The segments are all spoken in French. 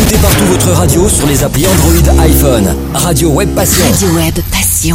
Écoutez partout votre radio sur les applis Android, iPhone. Radio Web Passion. Radio Web Passion.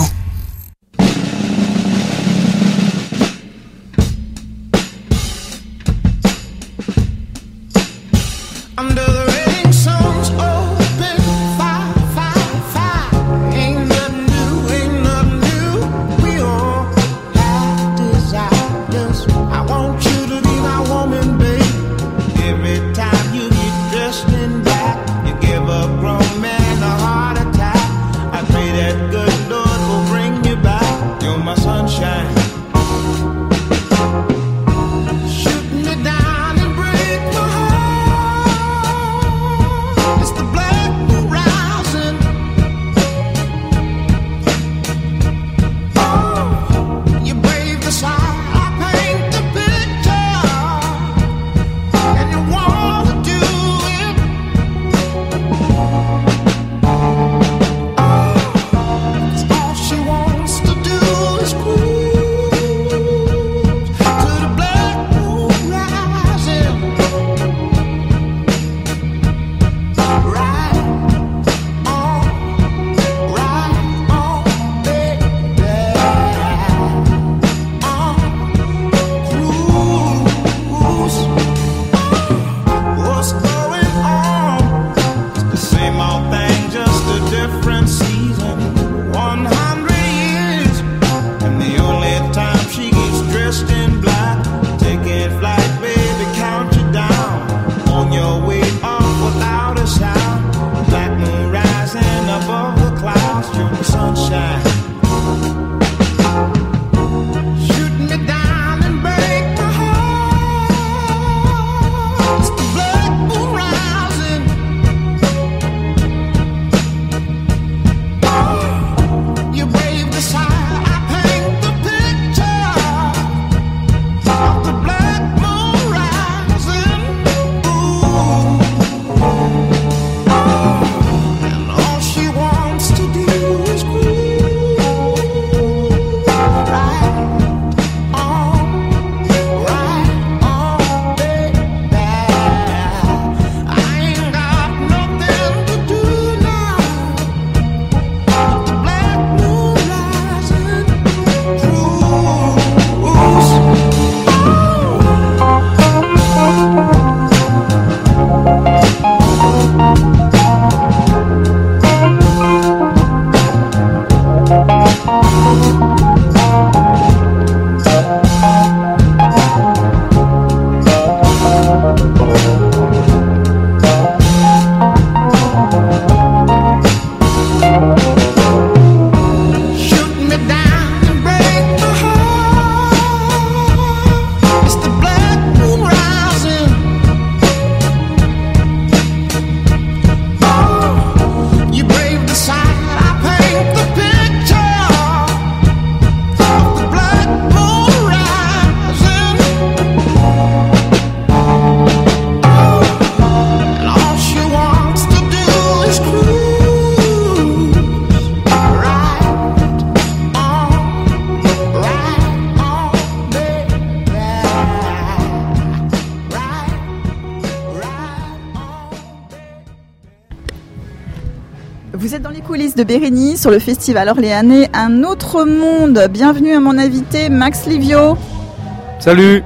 Vous êtes dans les coulisses de Bérénice sur le festival orléanais Un autre monde. Bienvenue à mon invité Max Livio. Salut.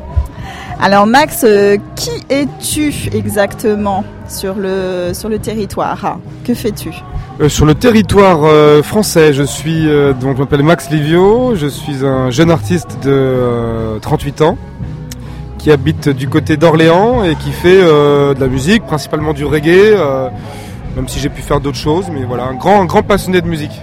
Alors Max, qui es-tu exactement sur le territoire? Que fais-tu? Sur le territoire français, je m'appelle Max Livio, je suis un jeune artiste de 38 ans qui habite du côté d'Orléans et qui fait de la musique, principalement du reggae, même si j'ai pu faire d'autres choses, mais voilà, un grand passionné de musique.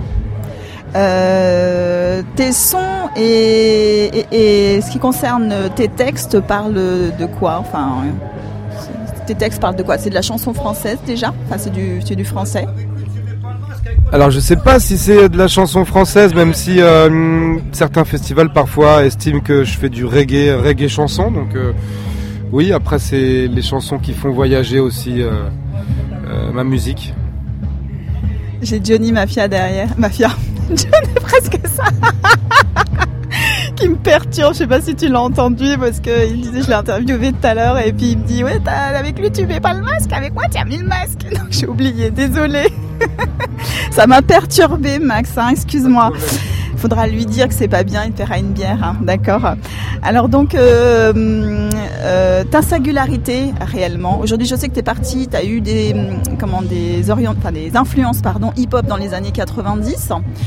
Tes sons et ce qui concerne tes textes parlent de quoi? Enfin, tes textes parlent de quoi? C'est de la chanson française déjà? Enfin, c'est du français? Alors je sais pas si c'est de la chanson française, même si certains festivals parfois estiment que je fais du reggae chanson, donc oui, après c'est les chansons qui font voyager aussi ma musique. J'ai Johnny Mafia derrière, Johnny presque ça, qui me perturbe. Je sais pas si tu l'as entendu parce que il disait, je l'ai interviewé tout à l'heure et puis il me dit ouais, avec lui tu mets pas le masque, avec moi tu as mis le masque. Donc j'ai oublié, désolée. Ça m'a perturbé, Max. Hein, excuse-moi. Faudra lui dire que c'est pas bien, il paiera une bière, hein, d'accord. Alors donc ta singularité réellement. Aujourd'hui, je sais que t'es parti, t'as eu des influences hip-hop dans les années 90.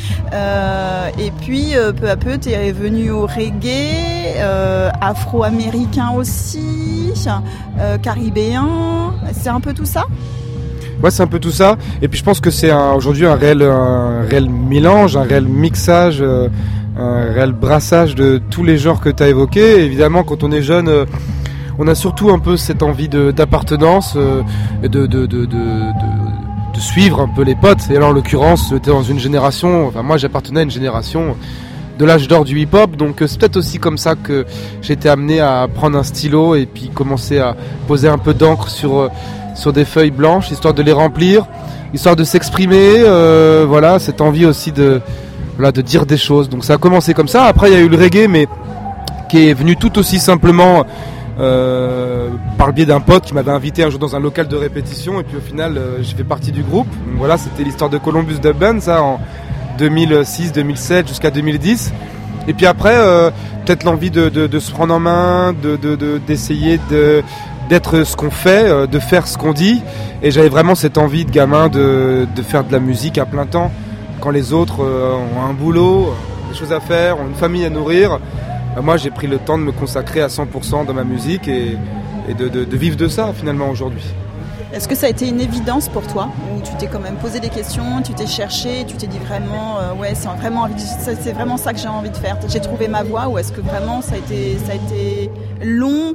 Et puis peu à peu, t'es revenu au reggae, afro-américain aussi, caribéen. C'est un peu tout ça. Ouais, c'est un peu tout ça. Et puis je pense que c'est aujourd'hui un réel mélange, un réel mixage, un réel brassage de tous les genres que tu as évoqués. Évidemment, quand on est jeune, on a surtout un peu cette envie d'appartenance, de suivre un peu les potes. Et là, en l'occurrence, j'étais dans une génération, moi j'appartenais à une génération de l'âge d'or du hip-hop. Donc c'est peut-être aussi comme ça que j'ai été amené à prendre un stylo et puis commencer à poser un peu d'encre sur des feuilles blanches, histoire de les remplir, histoire de s'exprimer, cette envie aussi de dire des choses. Donc ça a commencé comme ça. Après il y a eu le reggae, mais qui est venu tout aussi simplement par le biais d'un pote qui m'avait invité un jour dans un local de répétition, et puis au final j'ai fait partie du groupe. Donc voilà, c'était l'histoire de Columbus Dub Band, ça en 2006, 2007 jusqu'à 2010. Et puis après peut-être l'envie de se prendre en main, d'essayer d'être ce qu'on fait, de faire ce qu'on dit. Et j'avais vraiment cette envie de gamin de faire de la musique à plein temps. Quand les autres ont un boulot, des choses à faire, ont une famille à nourrir, moi j'ai pris le temps de me consacrer à 100% dans ma musique et de vivre de ça finalement aujourd'hui. Est-ce que ça a été une évidence pour toi, ou tu t'es quand même posé des questions, tu t'es cherché, tu t'es dit vraiment c'est vraiment ça que j'ai envie de faire, j'ai trouvé ma voie, ou est-ce que vraiment ça a été long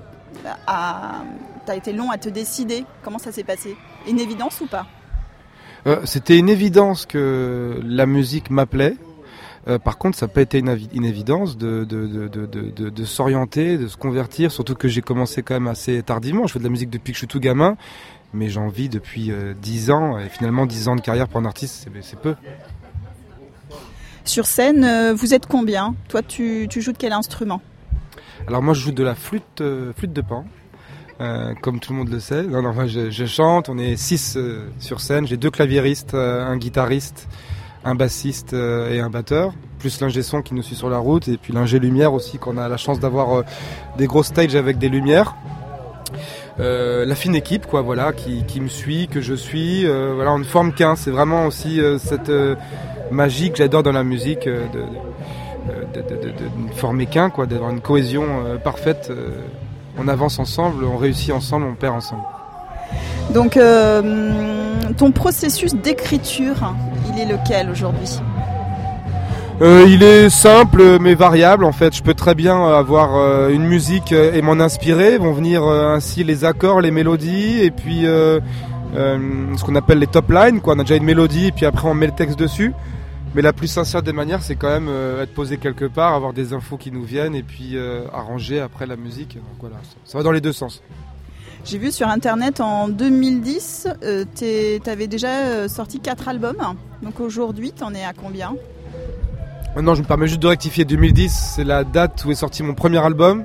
t'as été long à te décider? Comment ça s'est passé? Une évidence ou pas? C'était une évidence que la musique m'appelait. Par contre, ça n'a pas été une évidence de s'orienter, de se convertir, surtout que j'ai commencé quand même assez tardivement. Je fais de la musique depuis que je suis tout gamin, mais j'en vis depuis 10 ans, et finalement 10 ans de carrière pour un artiste, c'est peu. Sur scène, vous êtes combien? Toi, tu joues de quel instrument? Alors moi je joue de la flûte de pan, comme tout le monde le sait. Moi je chante, on est 6 sur scène, j'ai 2 claviéristes, un guitariste, un bassiste et un batteur, plus l'ingé son qui nous suit sur la route, et puis l'ingé lumière aussi, qu'on a la chance d'avoir des gros stages avec des lumières. La fine équipe qui me suit, que je suis, on ne forme qu'un. C'est vraiment aussi cette magie que j'adore dans la musique, de former qu'un, d'avoir une cohésion parfaite. On avance ensemble, on réussit ensemble, on perd ensemble. Donc ton processus d'écriture, il est lequel aujourd'hui? Il est simple mais variable en fait. Je peux très bien avoir une musique et m'en inspirer. Vont venir ainsi les accords, les mélodies, et puis ce qu'on appelle les top lines. On a déjà une mélodie et puis après on met le texte dessus. Mais la plus sincère des manières, c'est quand même être posé quelque part, avoir des infos qui nous viennent et puis arranger après la musique. Donc voilà, ça va dans les deux sens. J'ai vu sur internet en 2010, t'avais déjà sorti 4 albums. Donc aujourd'hui, t'en es à combien? Non, je me permets juste de rectifier. 2010, c'est la date où est sorti mon premier album.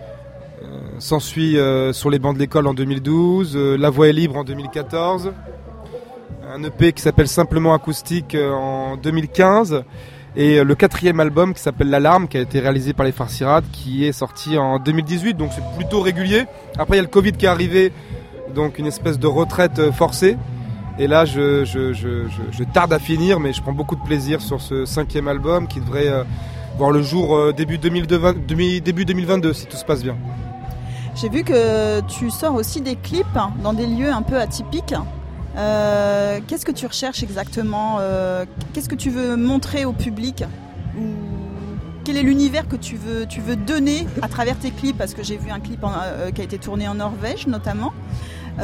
S'ensuit Sur les bancs de l'école en 2012, La voix est libre en 2014. Un EP qui s'appelle Simplement Acoustique en 2015, et le 4e album qui s'appelle L'Alarme, qui a été réalisé par les Farcirades, qui est sorti en 2018, donc c'est plutôt régulier. Après il y a le Covid qui est arrivé, donc une espèce de retraite forcée, et là je tarde à finir, mais je prends beaucoup de plaisir sur ce 5e album qui devrait voir le jour début 2022 si tout se passe bien. J'ai vu que tu sors aussi des clips dans des lieux un peu atypiques. Qu'est-ce que tu recherches exactement? Qu'est-ce que tu veux montrer au public? Ou quel est l'univers que tu veux donner à travers tes clips? Parce que j'ai vu un clip qui a été tourné en Norvège notamment. Il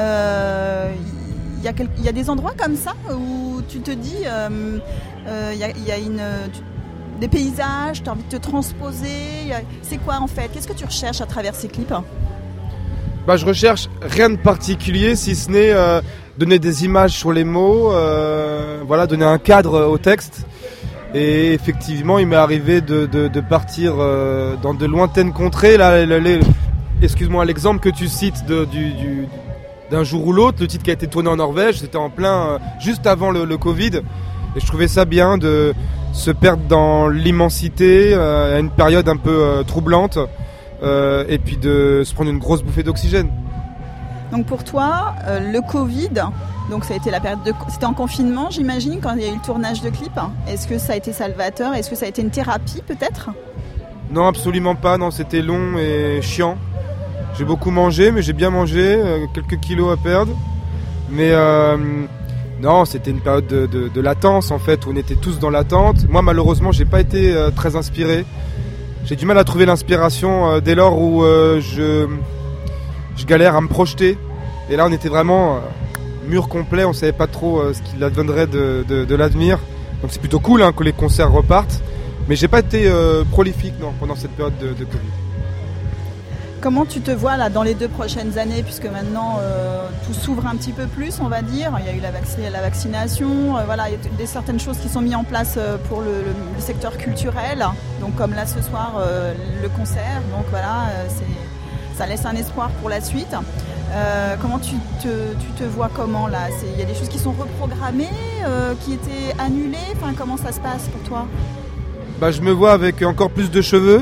y a des endroits comme ça où tu te dis il y a des paysages, tu as envie de te transposer. C'est quoi en fait? Qu'est-ce que tu recherches à travers ces clips? Je recherche rien de particulier, si ce n'est donner des images sur les mots, donner un cadre au texte, Et effectivement, il m'est arrivé de partir dans de lointaines contrées. Là, excuse-moi, l'exemple que tu cites d'un jour ou l'autre, le titre qui a été tourné en Norvège, c'était en plein, juste avant le Covid. Et je trouvais ça bien de se perdre dans l'immensité à une période un peu troublante et puis de se prendre une grosse bouffée d'oxygène. Donc pour toi, le Covid, donc ça a été la période c'était en confinement, j'imagine, quand il y a eu le tournage de clip. Est-ce que ça a été salvateur? Est-ce que ça a été une thérapie peut-être? Non, absolument pas. Non, c'était long et chiant. J'ai beaucoup mangé, mais j'ai bien mangé, quelques kilos à perdre. Mais non, c'était une période de latence en fait, où on était tous dans l'attente. Moi, malheureusement, j'ai pas été très inspiré. J'ai du mal à trouver l'inspiration dès lors où je galère à me projeter. Et là, on était vraiment mur complet, on savait pas trop ce qu'il adviendrait de l'avenir. Donc c'est plutôt cool que les concerts repartent. Mais j'ai pas été prolifique pendant cette période de Covid. Comment tu te vois là dans les 2 prochaines années, puisque maintenant tout s'ouvre un petit peu plus, on va dire. Il y a eu la vaccination, voilà, il y a certaines choses qui sont mises en place pour le secteur culturel. Donc comme là ce soir, le concert. Donc voilà, ça laisse un espoir pour la suite. Comment tu te vois comment là? Il y a des choses qui sont reprogrammées, qui étaient annulées. Enfin, comment ça se passe pour toi? Je me vois avec encore plus de cheveux.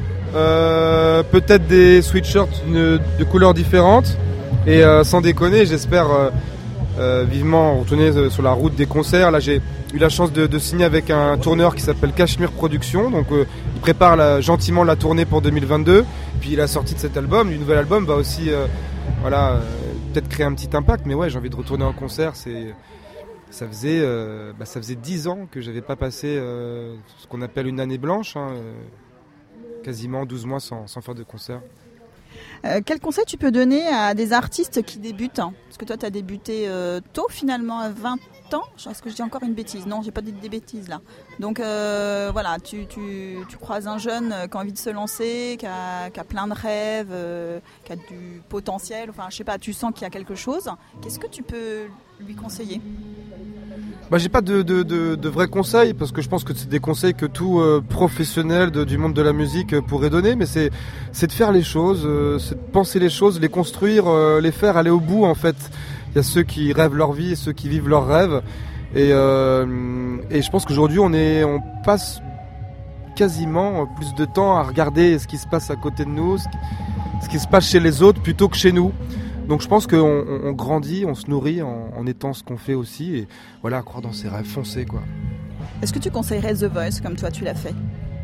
Peut-être des sweatshirts de couleurs différentes et sans déconner, j'espère vivement retourner sur la route des concerts. Là, j'ai eu la chance de signer avec un tourneur qui s'appelle Cachemire Productions, donc il prépare gentiment la tournée pour 2022. Puis la sortie de cet album, du nouvel album, va aussi peut-être créer un petit impact. Mais ouais, j'ai envie de retourner en concert. Ça faisait 10 ans que j'avais pas passé ce qu'on appelle une année blanche, quasiment 12 mois sans faire de concert. Quel conseil tu peux donner à des artistes qui débutent? Parce que toi, tu as débuté tôt, finalement, à 20 ans. Est-ce que je dis encore une bêtise? Non, j'ai pas dit des bêtises, là. Donc, voilà, tu croises un jeune qui a envie de se lancer, qui a plein de rêves, qui a du potentiel. Enfin, je sais pas, tu sens qu'il y a quelque chose. Qu'est-ce que tu peux lui conseiller? J'ai pas de vrais conseils, parce que je pense que c'est des conseils que tout professionnel du monde de la musique pourrait donner, mais c'est de faire les choses, c'est de penser les choses, les construire, les faire, aller au bout en fait. Il y a ceux qui rêvent leur vie et ceux qui vivent leurs rêves, et je pense qu'aujourd'hui on passe quasiment plus de temps à regarder ce qui se passe à côté de nous, ce qui se passe chez les autres plutôt que chez nous. Donc je pense qu'on grandit, on se nourrit en étant ce qu'on fait aussi, et voilà, croire dans ses rêves, foncer quoi. Est-ce que tu conseillerais The Voice comme toi tu l'as fait?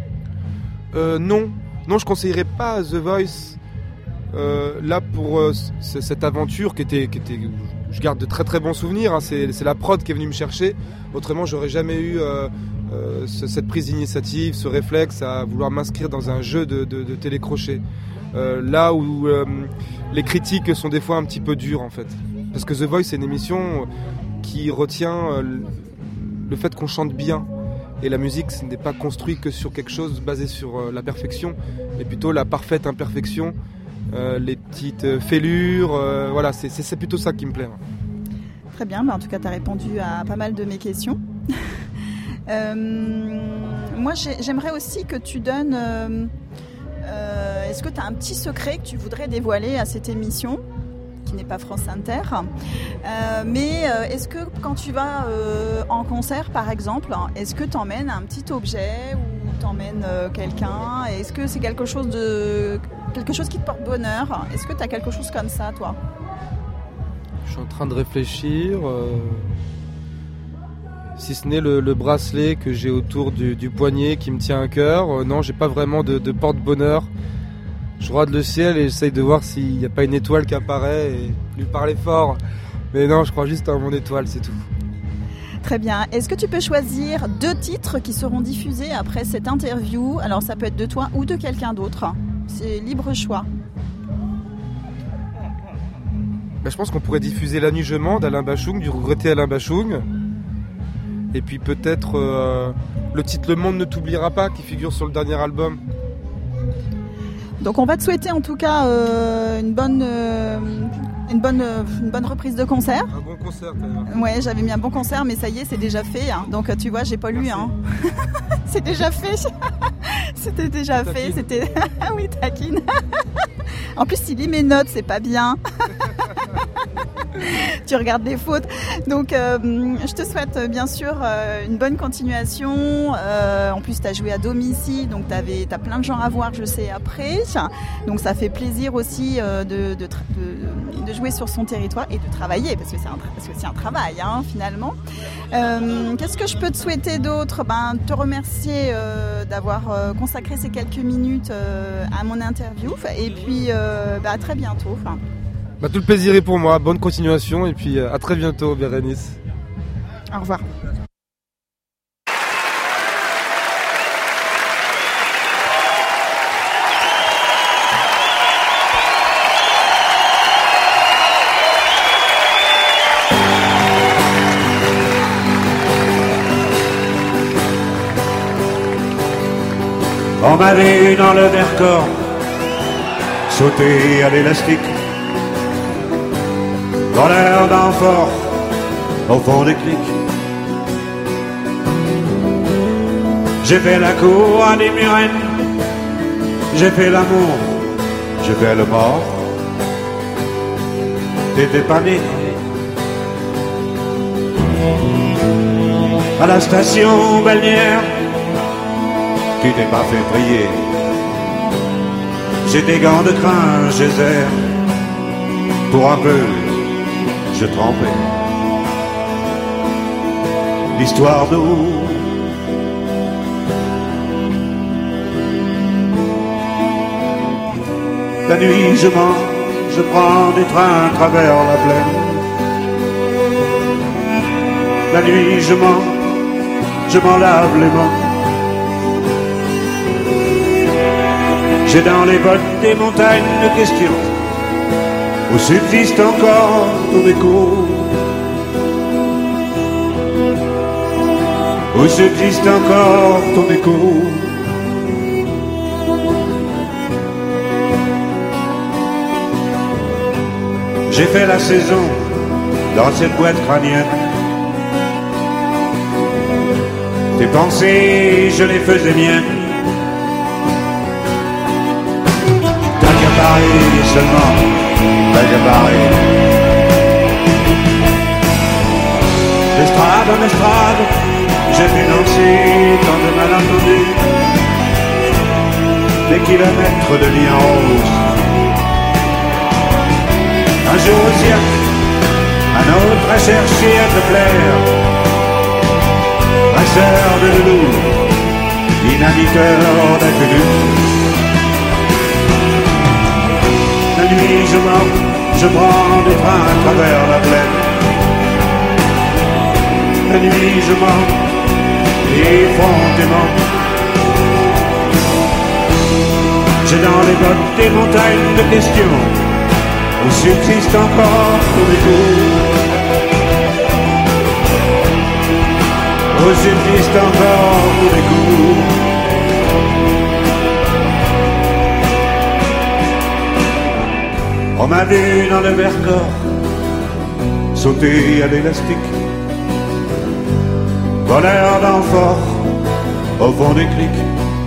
Non, je conseillerais pas The Voice. Là pour cette aventure qui était, je garde de très très bons souvenirs. C'est la prod qui est venue me chercher. Autrement, j'aurais jamais eu cette prise d'initiative, ce réflexe à vouloir m'inscrire dans un jeu de télécrochet. Là où les critiques sont des fois un petit peu dures en fait. Parce que The Voice, c'est une émission qui retient le fait qu'on chante bien. Et la musique, ce n'est pas construit que sur quelque chose basé sur la perfection, mais plutôt la parfaite imperfection, les petites fêlures, voilà, c'est plutôt ça qui me plaît. Très bien, en tout cas tu as répondu à pas mal de mes questions. Moi j'aimerais aussi que tu donnes... est-ce que tu as un petit secret que tu voudrais dévoiler à cette émission, qui n'est pas France Inter, mais est-ce que quand tu vas en concert par exemple, est-ce que tu emmènes un petit objet ou tu emmènes quelqu'un? Est-ce que c'est quelque chose qui te porte bonheur? Est-ce que tu as quelque chose comme ça toi? Je suis en train de réfléchir, si ce n'est le bracelet que j'ai autour du poignet qui me tient à cœur. Non, j'ai pas vraiment de porte-bonheur. Je regarde le ciel et j'essaye de voir s'il n'y a pas une étoile qui apparaît et lui parler fort. Mais non, je crois juste à mon étoile, c'est tout. Très bien. Est-ce que tu peux choisir 2 titres qui seront diffusés après cette interview? Alors ça peut être de toi ou de quelqu'un d'autre. C'est libre choix. Je pense qu'on pourrait diffuser La Nuit je mens d'Alain Bachung, du regretté Alain Bachung. Et puis peut-être le titre Le Monde ne t'oubliera pas qui figure sur le dernier album. Donc on va te souhaiter en tout cas une bonne bonne reprise de concert. Un bon concert, t'as... Ouais, j'avais mis un bon concert, mais ça y est, c'est déjà fait. Hein. Donc tu vois, j'ai pas lu. Hein. C'est déjà fait. C'était déjà fait. C'était oui, taquine. En plus, il lit mes notes, c'est pas bien. Tu regardes les fautes. Donc, je te souhaite bien sûr une bonne continuation. En plus, tu as joué à domicile, donc tu as plein de gens à voir, je sais, après. Donc, ça fait plaisir aussi de jouer sur son territoire et de travailler, parce que c'est aussi un travail, hein, finalement. Qu'est-ce que je peux te souhaiter d'autre ? Te remercier d'avoir consacré ces quelques minutes à mon interview. Et puis, à très bientôt. Tout le plaisir est pour moi, bonne continuation et puis à très bientôt, Bérénice. Au revoir. On m'avait eu dans le Vercors, sauter à l'élastique, dans l'air d'enfort, au fond des clics. J'ai fait la cour à des murennes, j'ai fait l'amour, j'ai fait le mort. T'étais pas né. À la station balnéaire, tu t'es pas fait prier. J'ai des gants de crin, geyser, pour un peu je trempais. L'histoire d'eau. La nuit je mange, je prends des trains à travers la plaine. La nuit je mens, je m'en lave les mains. J'ai dans les bottes des montagnes de questions où subsiste encore ton écho, où subsiste encore ton écho. J'ai fait la saison dans cette boîte crânienne. Tes pensées, je les faisais miennes. T'as qu'à Paris seulement, t'as qu'à Paris. D'estrade en estrade, j'ai vu danser tant de malentendus. Des kilomètres de lit en rose. Un jour au cirque, un autre à chercher à te plaire. Brasseur de loulou, dynamiteur d'aqueduc. La nuit je mens, je prends des trains à travers la plaine. La nuit je mens, effrontément. J'ai dans les bottes des montagnes de questions où subsiste encore ton écho, où subsiste encore ton écho. On m'a vu dans le Vercors sauter à l'élastique, voleur d'enfort au fond des clics.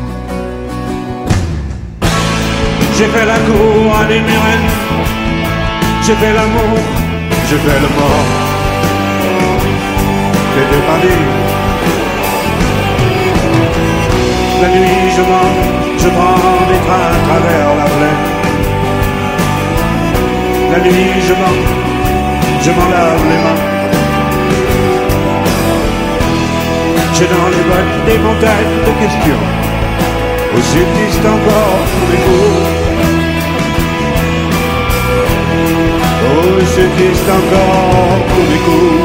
J'ai fait la cour à des murennes, j'ai fait l'amour, j'ai fait le mort. T'étais pas né. La nuit je mens, je prends des trains à travers la plaine. La nuit je mens, je m'en lave les mains. J'ai dans les bottes des montagnes de questions où subsiste encore ton écho, où subsiste encore ton écho.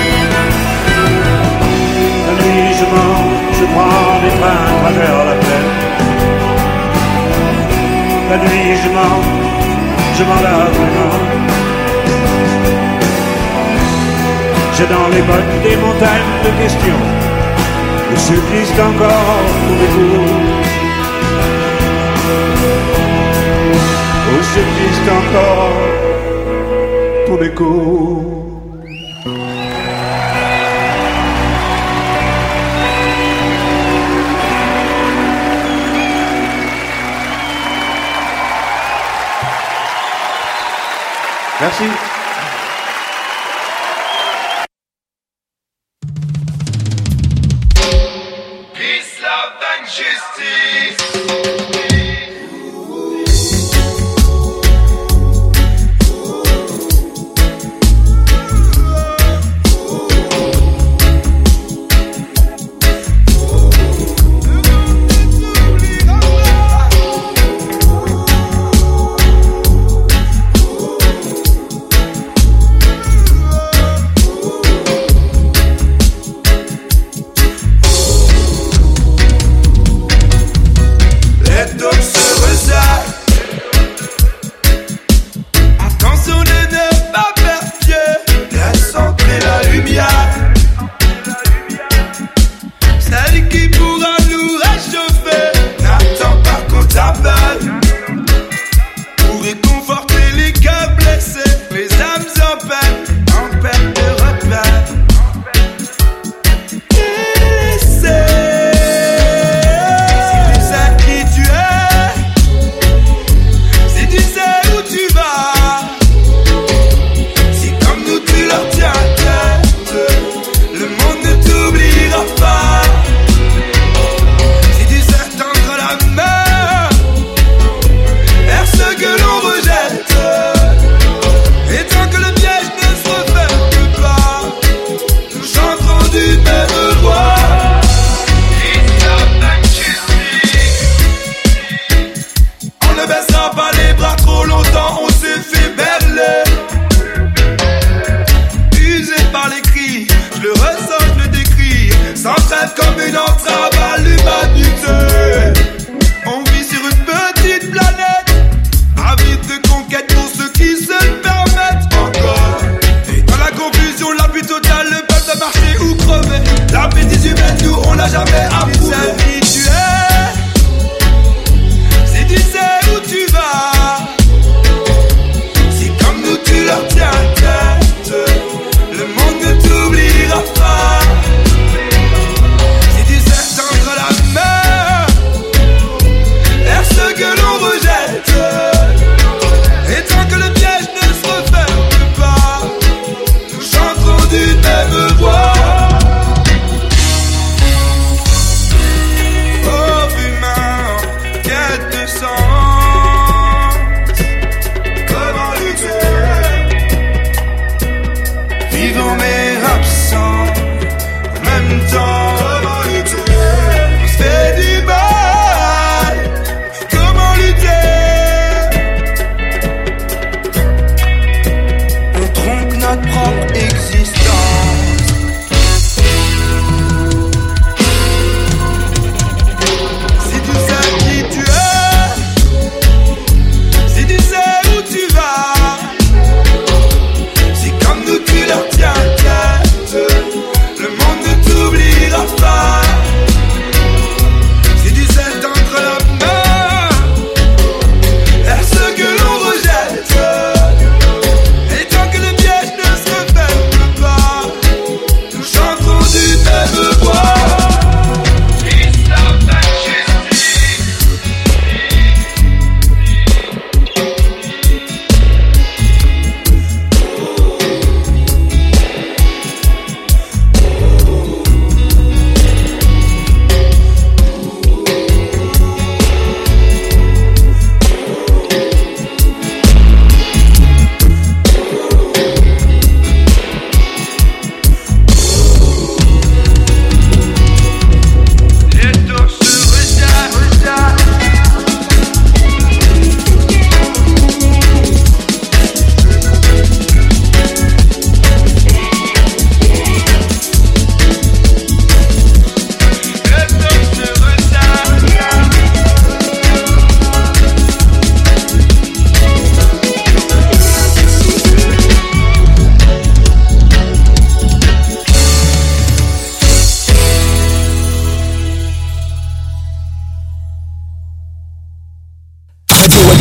Je prends des trains à travers la plaine. la nuit je m'en lave vraiment. J'ai dans les bottes des montagnes de questions où subsistent encore tous mes coups. Où subsistent encore tous mes coups. Merci. Peace, love and justice.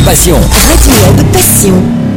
Passion. Radio Web Passion.